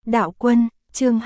Đạo Quân, chương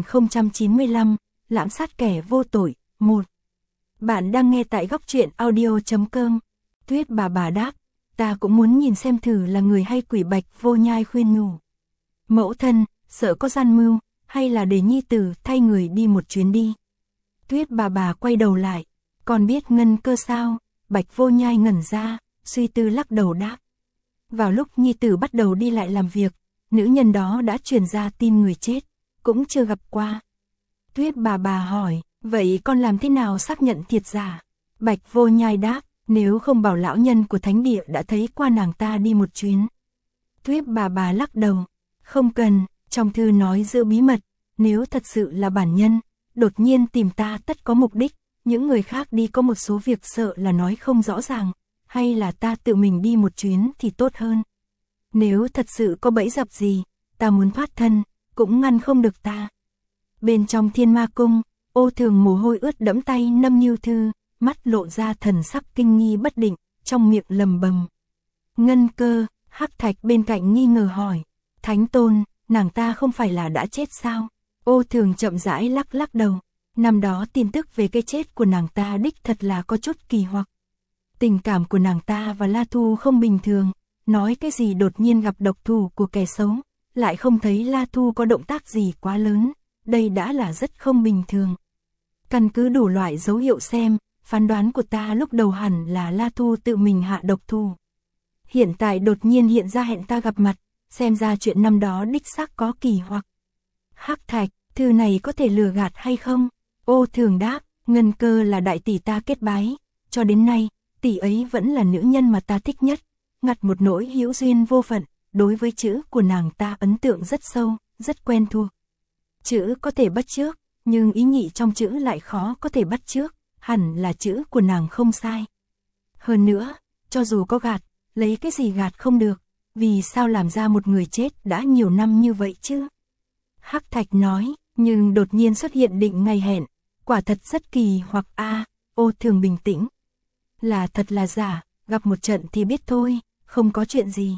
2095, lãm sát kẻ vô tội, 1. Bạn đang nghe tại góc truyện audio.com. Tuyết bà đáp, ta cũng muốn nhìn xem thử là người hay quỷ. Bạch Vô Nhai khuyên nhủ. Mẫu thân, sợ có gian mưu, hay là để nhi tử thay người đi một chuyến đi. Tuyết bà quay đầu lại, còn biết Ngân Cơ sao? Bạch Vô Nhai ngẩn ra, suy tư lắc đầu đáp. Vào lúc nhi tử bắt đầu đi lại làm việc, nữ nhân đó đã truyền ra tin người chết, cũng chưa gặp qua. Tuyết bà hỏi, vậy con làm thế nào xác nhận thiệt giả? Bạch Vô Nhai đáp, nếu không bảo lão nhân của thánh địa đã thấy qua nàng ta đi một chuyến. Tuyết bà lắc đầu, không cần, trong thư nói giữ bí mật, nếu thật sự là bản nhân, đột nhiên tìm ta tất có mục đích, những người khác đi có một số việc sợ là nói không rõ ràng, hay là ta tự mình đi một chuyến thì tốt hơn. Nếu thật sự có bẫy dập gì, ta muốn thoát thân, cũng ngăn không được ta. Bên trong Thiên Ma Cung, Ô Thường mồ hôi ướt đẫm tay nâm niu thư, mắt lộ ra thần sắc kinh nghi bất định, trong miệng lầm bầm. Ngân Cơ, Hắc Thạch bên cạnh nghi ngờ hỏi, Thánh Tôn, nàng ta không phải là đã chết sao? Ô Thường chậm rãi lắc đầu, năm đó tin tức về cái chết của nàng ta đích thật là có chút kỳ hoặc. Tình cảm của nàng ta và La Thu không bình thường, nói cái gì đột nhiên gặp độc thủ của kẻ xấu, lại không thấy La Thu có động tác gì quá lớn, đây đã là rất không bình thường. Căn cứ đủ loại dấu hiệu xem, phán đoán của ta lúc đầu hẳn là La Thu tự mình hạ độc thủ. Hiện tại đột nhiên hiện ra hẹn ta gặp mặt, xem ra chuyện năm đó đích xác có kỳ hoặc. Hắc Thạch, thư này có thể lừa gạt hay không? Ô Thường đáp, Ngân Cơ là đại tỷ ta kết bái, cho đến nay, tỷ ấy vẫn là nữ nhân mà ta thích nhất, ngặt một nỗi hữu duyên vô phận, đối với chữ của nàng ta ấn tượng rất sâu, rất quen thuộc. Chữ có thể bắt chước, nhưng ý nhị trong chữ lại khó có thể bắt chước, hẳn là chữ của nàng không sai. Hơn nữa, cho dù có gạt, lấy cái gì gạt không được, vì sao làm ra một người chết đã nhiều năm như vậy chứ? Hắc Thạch nói, nhưng đột nhiên xuất hiện định ngày hẹn, quả thật rất kỳ hoặc Ô Thường bình tĩnh. Là thật là giả, gặp một trận thì biết thôi, không có chuyện gì.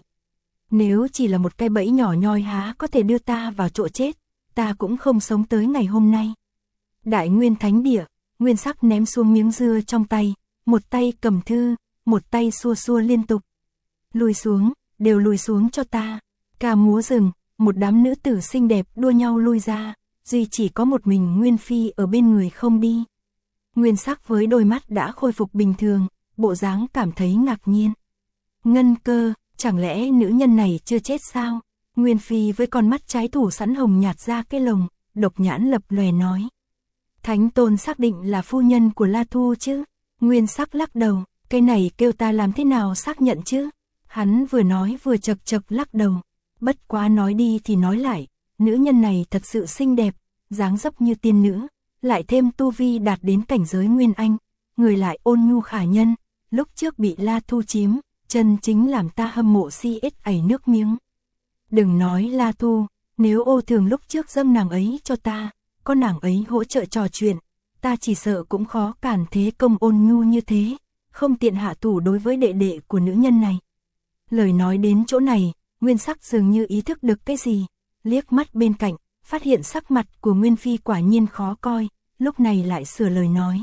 Nếu chỉ là một cái bẫy nhỏ nhoi há có thể đưa ta vào chỗ chết, ta cũng không sống tới ngày hôm nay. Đại Nguyên Thánh Địa, Nguyên Sắc ném xuống miếng dưa trong tay, một tay cầm thư, một tay xua liên tục. Lùi xuống, đều lùi xuống cho ta. Ca múa rừng, một đám nữ tử xinh đẹp đua nhau lui ra, duy chỉ có một mình Nguyên Phi ở bên người không đi. Nguyên Sắc với đôi mắt đã khôi phục bình thường, bộ dáng cảm thấy ngạc nhiên. Ngân Cơ, chẳng lẽ nữ nhân này chưa chết sao? Nguyên Phi với con mắt trái thủ sẵn hồng nhạt ra cái lồng, độc nhãn lập lòe nói. Thánh Tôn xác định là phu nhân của La Thu chứ? Nguyên Sắc lắc đầu, cái này kêu ta làm thế nào xác nhận chứ? Hắn vừa nói vừa chật lắc đầu. Bất quá nói đi thì nói lại, nữ nhân này thật sự xinh đẹp, dáng dấp như tiên nữ, lại thêm tu vi đạt đến cảnh giới Nguyên Anh, người lại ôn nhu khả nhân, lúc trước bị La Thu chiếm, chân chính làm ta hâm mộ si ít ảy nước miếng. Đừng nói La Thu, nếu Ô Thường lúc trước dâng nàng ấy cho ta, có nàng ấy hỗ trợ trò chuyện, ta chỉ sợ cũng khó cản thế công ôn nhu như thế, không tiện hạ thủ đối với đệ đệ của nữ nhân này. Lời nói đến chỗ này, Nguyên Sắc dường như ý thức được cái gì, liếc mắt bên cạnh, phát hiện sắc mặt của Nguyên Phi quả nhiên khó coi, lúc này lại sửa lời nói.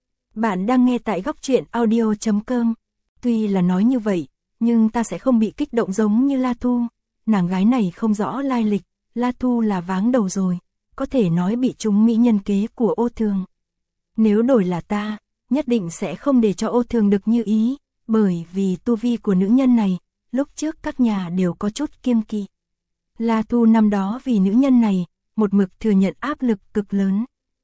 Bạn đang nghe tại góc truyện audio.com. Tuy là nói như vậy, nhưng ta sẽ không bị kích động giống như La Thu. Nàng gái này không rõ lai lịch, La Thu là váng đầu rồi, có thể nói bị trúng mỹ nhân kế của Ô Thường. Nếu đổi là ta, nhất định sẽ không để cho Ô Thường được như ý, bởi vì tu vi của nữ nhân này, lúc trước các nhà đều có chút kiêng kỵ. La Thu năm đó vì nữ nhân này, một mực thừa nhận áp lực cực lớn.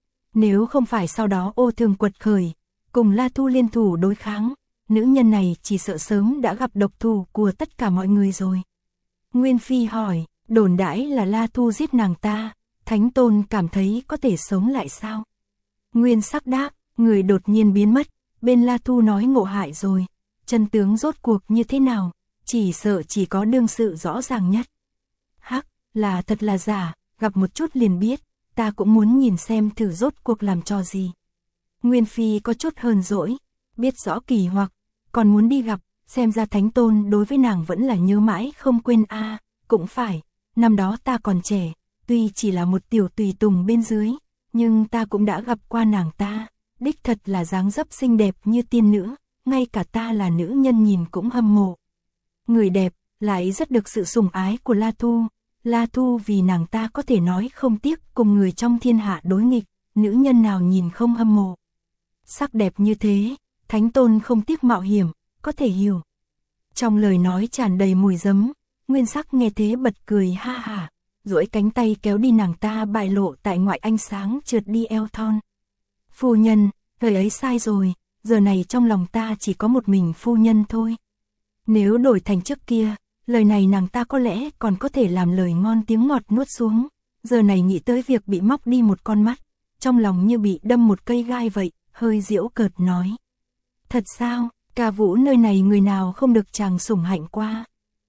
Nếu không phải sau đó Ô Thường quật khởi, cùng La Thu liên thủ đối kháng, nữ nhân này chỉ sợ sớm đã gặp độc thủ của tất cả mọi người rồi. Nguyên Phi hỏi, đồn đãi là La Thu giết nàng ta, Thánh Tôn cảm thấy có thể sống lại sao? Nguyên Sắc đáp, người đột nhiên biến mất, bên La Thu nói ngộ hại rồi, chân tướng rốt cuộc như thế nào, chỉ sợ chỉ có đương sự rõ ràng nhất. Hắc, là thật là giả, gặp một chút liền biết, ta cũng muốn nhìn xem thử rốt cuộc làm cho gì. Nguyên Phi có chút hờn dỗi, biết rõ kỳ hoặc, còn muốn đi gặp, xem ra Thánh Tôn đối với nàng vẫn là nhớ mãi không quên cũng phải, năm đó ta còn trẻ, tuy chỉ là một tiểu tùy tùng bên dưới, nhưng ta cũng đã gặp qua nàng ta, đích thật là dáng dấp xinh đẹp như tiên nữ, ngay cả ta là nữ nhân nhìn cũng hâm mộ. Người đẹp, lại rất được sự sủng ái của La Thu vì nàng ta có thể nói không tiếc cùng người trong thiên hạ đối nghịch, nữ nhân nào nhìn không hâm mộ. Sắc đẹp như thế, Thánh Tôn không tiếc mạo hiểm, có thể hiểu. Trong lời nói tràn đầy mùi giấm, Nguyên Sắc nghe thế bật cười ha hả, duỗi cánh tay kéo đi nàng ta bại lộ tại ngoại ánh sáng trượt đi eo thon. Phu nhân, thời ấy sai rồi, giờ này trong lòng ta chỉ có một mình phu nhân thôi. Nếu đổi thành trước kia, lời này nàng ta có lẽ còn có thể làm lời ngon tiếng ngọt nuốt xuống, giờ này nghĩ tới việc bị móc đi một con mắt, trong lòng như bị đâm một cây gai vậy, hơi giễu cợt nói. Thật sao, Ca Vũ nơi này người nào không được chàng sủng hạnh qua.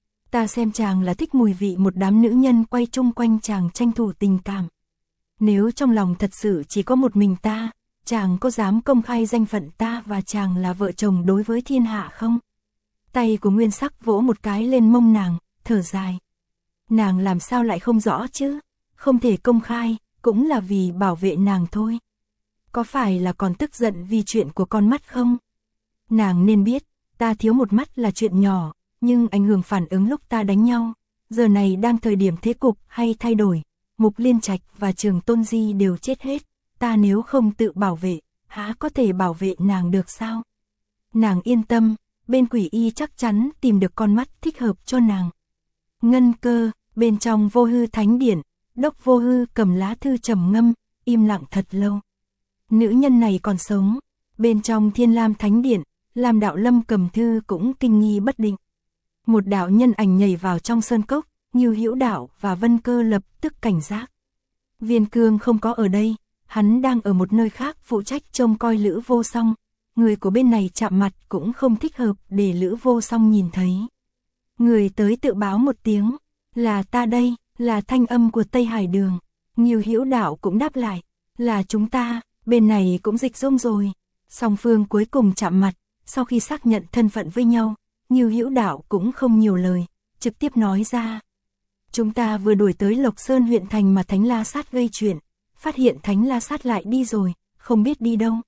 Ta xem chàng là thích mùi vị một đám nữ nhân quay chung quanh chàng tranh thủ tình cảm. Nếu trong lòng thật sự chỉ có một mình ta, chàng có dám công khai danh phận ta và chàng là vợ chồng đối với thiên hạ không? Tay của Nguyên Sắc vỗ một cái lên mông nàng, thở dài. Nàng làm sao lại không rõ chứ? Không thể công khai, cũng là vì bảo vệ nàng thôi. Có phải là còn tức giận vì chuyện của con mắt không? Nàng nên biết, ta thiếu một mắt là chuyện nhỏ, nhưng ảnh hưởng phản ứng lúc ta đánh nhau. Giờ này đang thời điểm thế cục hay thay đổi, Mục Liên Trạch và Trường Tôn Di đều chết hết. Ta nếu không tự bảo vệ, há có thể bảo vệ nàng được sao? Nàng yên tâm, bên Quỷ Y chắc chắn tìm được con mắt thích hợp cho nàng. Ngân Cơ, bên trong Vô Hư Thánh Điện, Đốc Vô Hư cầm lá thư trầm ngâm, im lặng thật lâu. Nữ nhân này còn sống. Bên trong Thiên Lam Thánh Điện, Lam Đạo Lâm cầm thư cũng kinh nghi bất định. Một đạo nhân ảnh nhảy vào trong sơn cốc, Ngưu Hữu Đạo và Vân Cơ lập tức cảnh giác. Viên Cương không có ở đây, hắn đang ở một nơi khác phụ trách trông coi Lữ Vô Song. Người của bên này chạm mặt cũng không thích hợp để Lữ Vô Song nhìn thấy. Người tới tự báo một tiếng, là ta đây, là thanh âm của Tây Hải Đường. Ngưu Hữu Đạo cũng đáp lại, là chúng ta, bên này cũng dịch dung rồi. Song phương cuối cùng chạm mặt, sau khi xác nhận thân phận với nhau, Ngưu Hữu Đạo cũng không nhiều lời, trực tiếp nói ra. Chúng ta vừa đuổi tới Lộc Sơn huyện thành mà Thánh La Sát gây chuyện, phát hiện Thánh La Sát lại đi rồi, không biết đi đâu.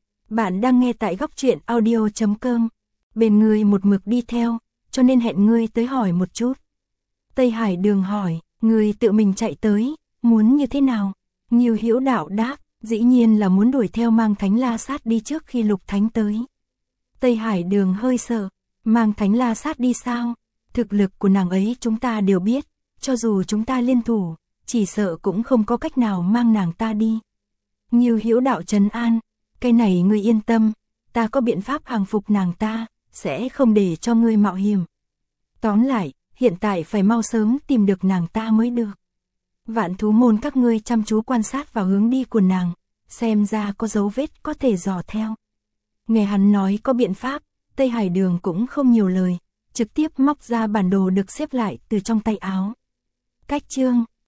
Bạn đang nghe tại góc truyện audio.com, bên ngươi một mực đi theo, cho nên hẹn ngươi tới hỏi một chút. Tây Hải Đường hỏi, ngươi tự mình chạy tới, muốn như thế nào? Ngưu Hữu Đạo đáp, dĩ nhiên là muốn đuổi theo mang Thánh La Sát đi trước khi Lục Thánh tới. Tây Hải Đường hơi sợ, mang Thánh La Sát đi sao? Thực lực của nàng ấy chúng ta đều biết, cho dù chúng ta liên thủ, chỉ sợ cũng không có cách nào mang nàng ta đi. Ngưu Hữu Đạo trấn an, cái này ngươi yên tâm, ta có biện pháp hàng phục nàng ta, sẽ không để cho ngươi mạo hiểm. Tóm lại, hiện tại phải mau sớm tìm được nàng ta mới được. Vạn Thú Môn các ngươi chăm chú quan sát vào hướng đi của nàng, xem ra có dấu vết có thể dò theo. Nghe hắn nói có biện pháp, Tây Hải Đường cũng không nhiều lời, trực tiếp móc ra bản đồ được xếp lại từ trong tay áo. Cách chương